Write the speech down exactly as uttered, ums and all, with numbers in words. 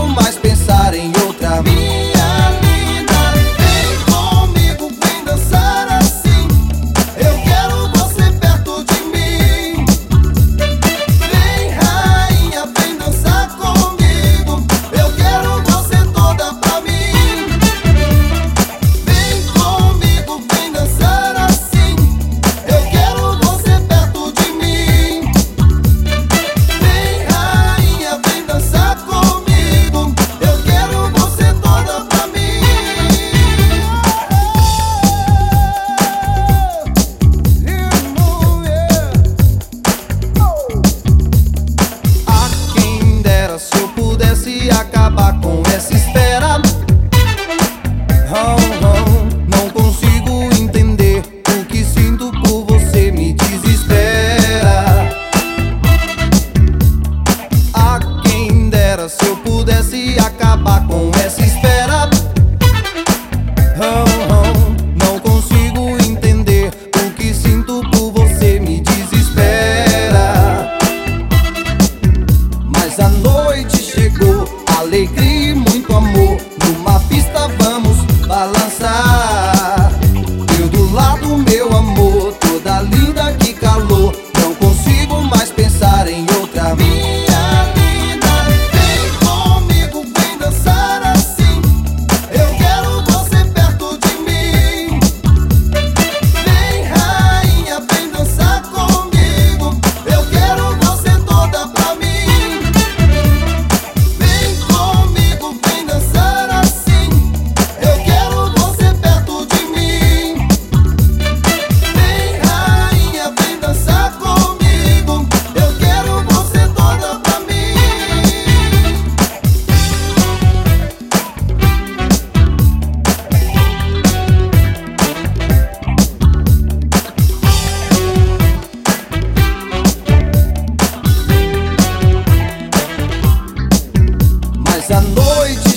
mais pensar em outra. Minha linda, vem comigo, vem dançar assim. Eu quero você perto de mim. Vem rainha, vem dançar comigo. Eu quero você toda pra mim. Vem comigo, vem dançar assim. Eu quero você perto de mim. Vem rainha, vem dançar comigo. Eu quero você toda pra mim. Ah, quem dera se eu pudesse acabar com essa espera. Oh, oh, não consigo entender o que sinto por você, me desespera. Ah, quem dera se eu pudesse acabar com essa espera. Oh, oh, não consigo entender o que sinto por você, me desespera. Mas a noite chegou, alegria e muito amor. Numa pista vamos balançar. Eu do lado, meu amor, toda linda, que calor. Não consigo mais pensar em outra. Minha linda, vem comigo, vem dançar assim. Eu quero você perto de mim. Vem rainha, vem dançar comigo. Eu quero você toda pra mim. Vem comigo, vem dançar assim. Eu quero você perto de mim. Vem rainha, vem dançar comigo. Eu quero você toda pra mim. Mas a noite